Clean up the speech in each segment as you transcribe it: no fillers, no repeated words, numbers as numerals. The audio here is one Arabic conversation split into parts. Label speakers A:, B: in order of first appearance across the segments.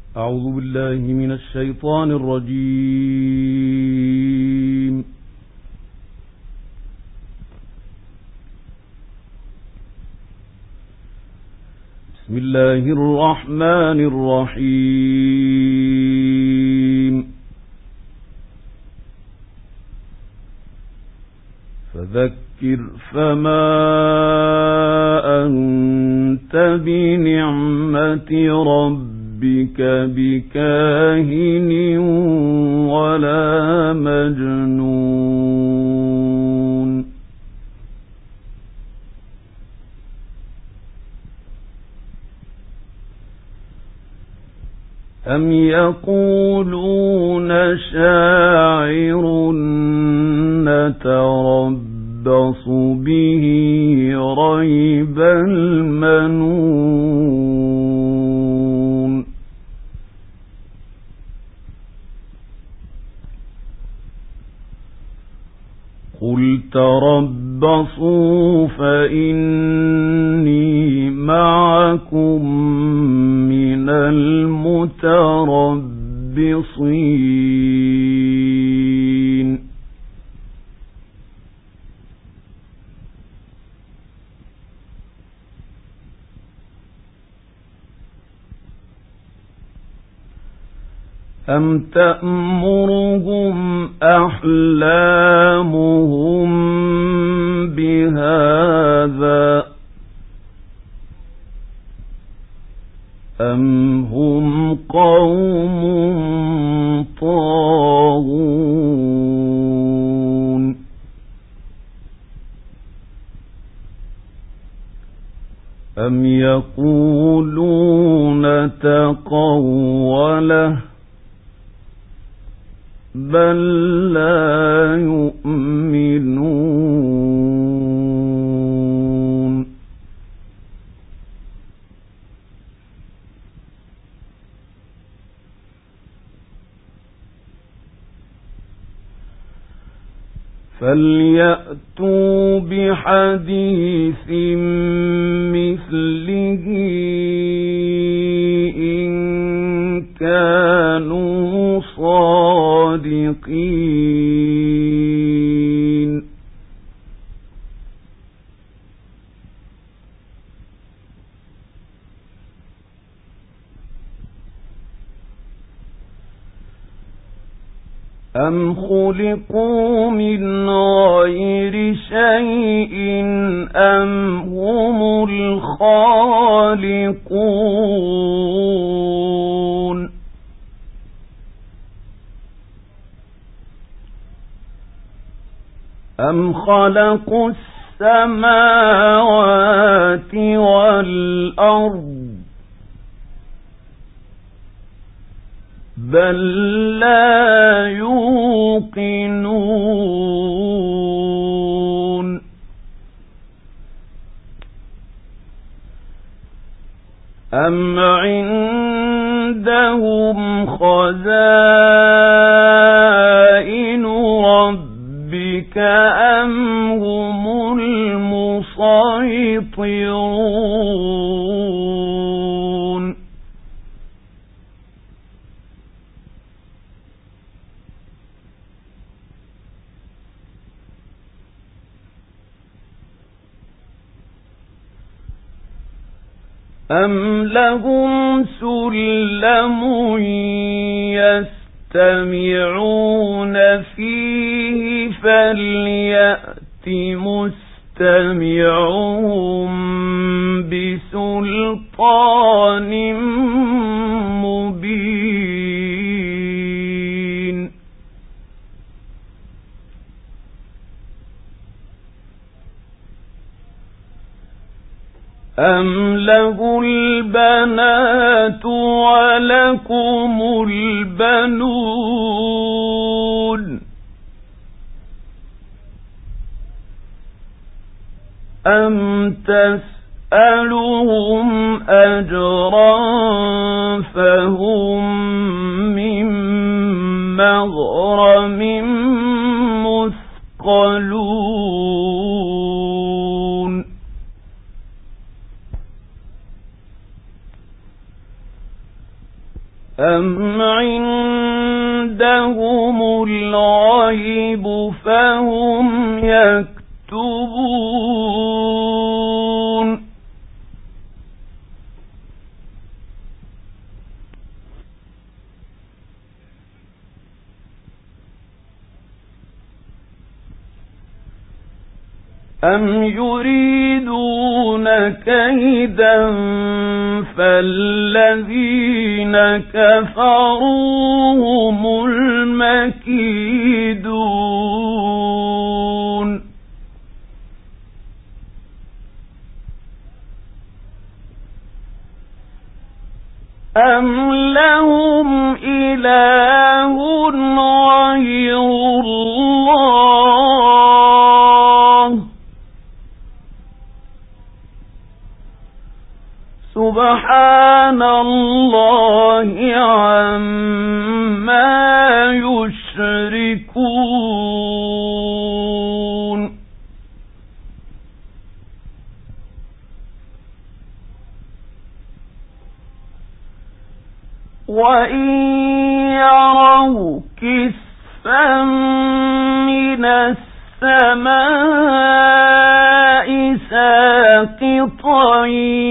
A: أعوذ بالله من الشيطان الرجيم. بسم الله الرحمن الرحيم. فذكر فما أنت بنعمة ربك بكاهن ولا مجنون. أم يقولون شاعر نتربص به ريب المنون. قل تربصوا فإني معكم من المتربصين. أم تأمرهم أحلامهم بهذا أم هم قوم طاغون. أم يقولون تقوله بل لا يؤمنون. فليأتوا بحديث مثله إن كانوا صادقين. أم خلقوا من غير شيء أم هم الخالقون. أم خلقوا السماوات والأرض بل لا يوقنون. أم عندهم خزائن ربك أم هم المسيطرون. أم لهم سلم يستمعون فيه فليأت مستمعهم بسلطان مبين. أم له البنات ولكم البنون. أم تسألهم أجرا فهم من مغرم مثقلون. أم عندهم الغيب فهم يكتبون أم يريدون كيدا فالذين كفروا هم المكيدون أم لهم إله غير الله سبحان الله عما يشركون وإن يروا كسفا من السماء ساقطا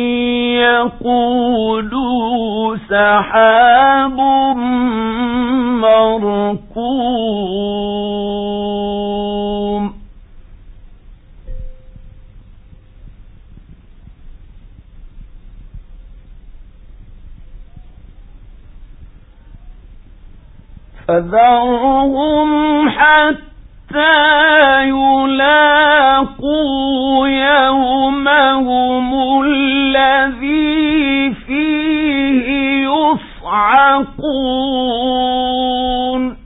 A: يقولوا سحاب مركوم فذرهم حتى يلاقوا يومهم الذي فيه يصعقون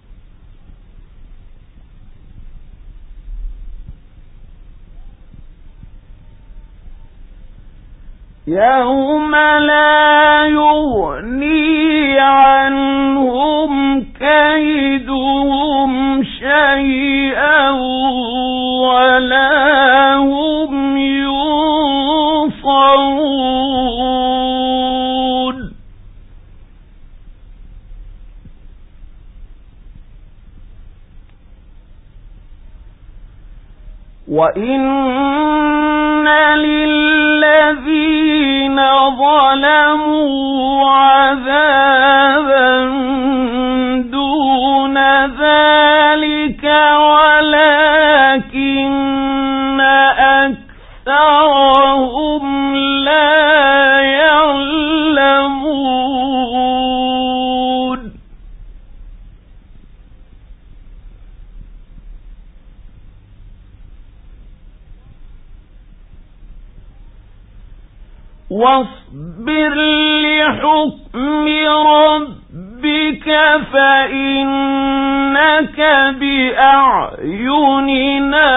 A: يوم لا يغني عنهم كيدهم شيئا ولا هم ينصرون وإن للذين ظلموا عذابا دون ذلك ولكن أكثرهم لا يعلمون واصبر لحكم ربك فإنك بأعيننا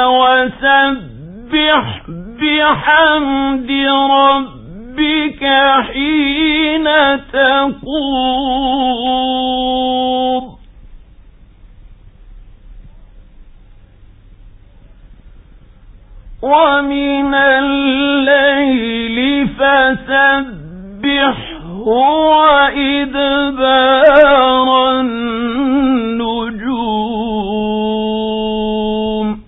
A: وسبح بحمد ربك حين تقوم ومن الليل فسبحه وإدبار النجوم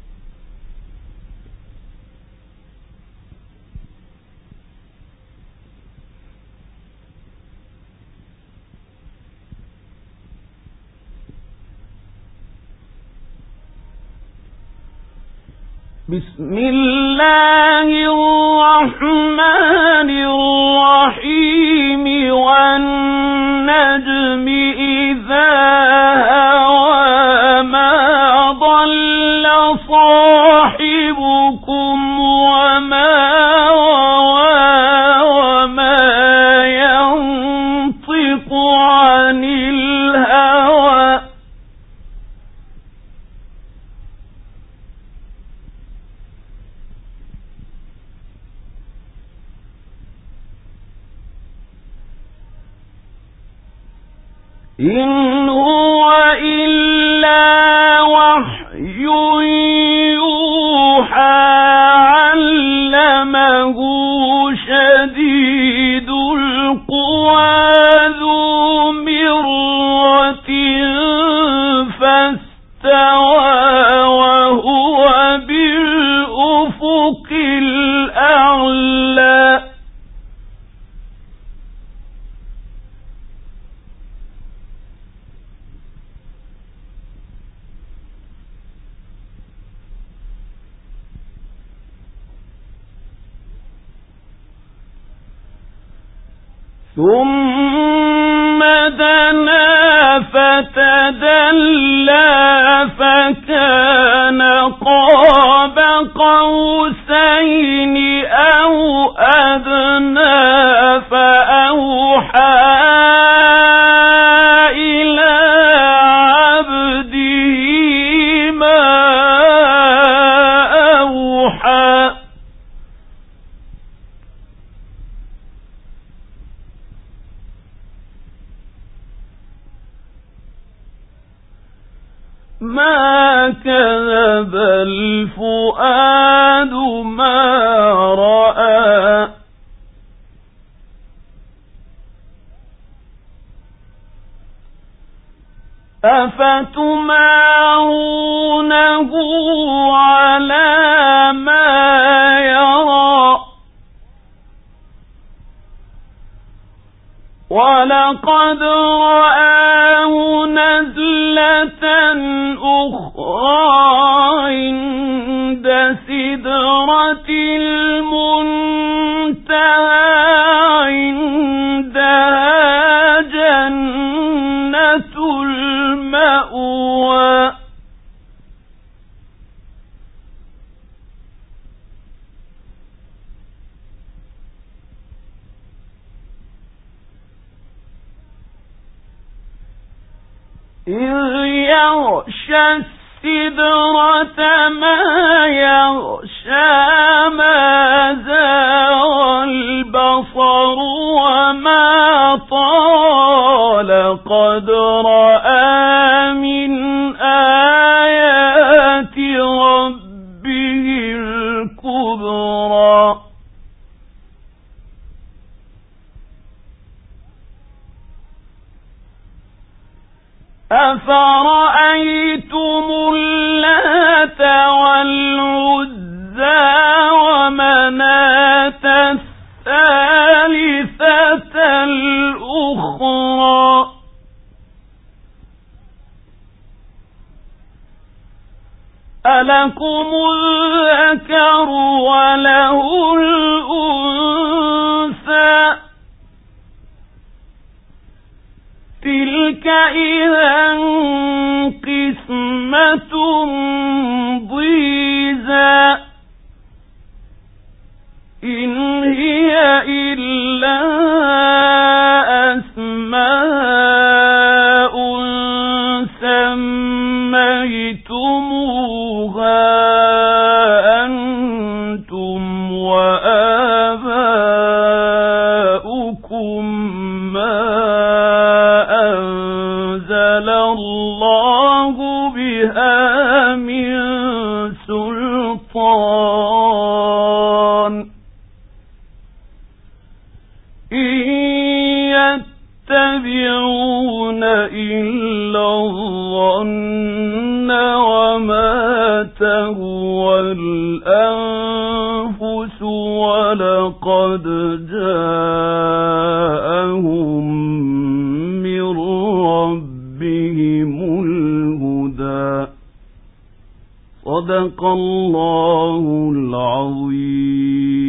A: بسم الله الرحمن الرحيم والنجم إذا هوى ما ضل صاحبكم وما غوى وما ينطق عن الهوى إن هو إلا وحي يوحى علمه شديد القوى ذو ثم دنا فتدلى فكان قاب قوسين أو أدنى فأوحى إلى عبده ما أوحى ما كذب الفؤاد ما رأى أفتمارونه على ما يرى ولقد رآه نزلة أخرى عند سدرة المنتهى عندها جنة المأوى إذ يغشى السدرة ما يغشى ما زاغ البصر وما طال قد رأى من آيات ربه الكبرى أفرأيتم اللات والعزى ومناة الثالثة الأخرى ألكم الذكر وله الأنثى تلك إذا قسمة ضيزى إن هي إلا أسماء سميتموها أنتم وآباؤكم ما أنزل الله بها من سلطان إن يتبعون إلا الظن وما تهوى الأنفس ولقد جاءهم من ربهم الهدى صدق الله العظيم.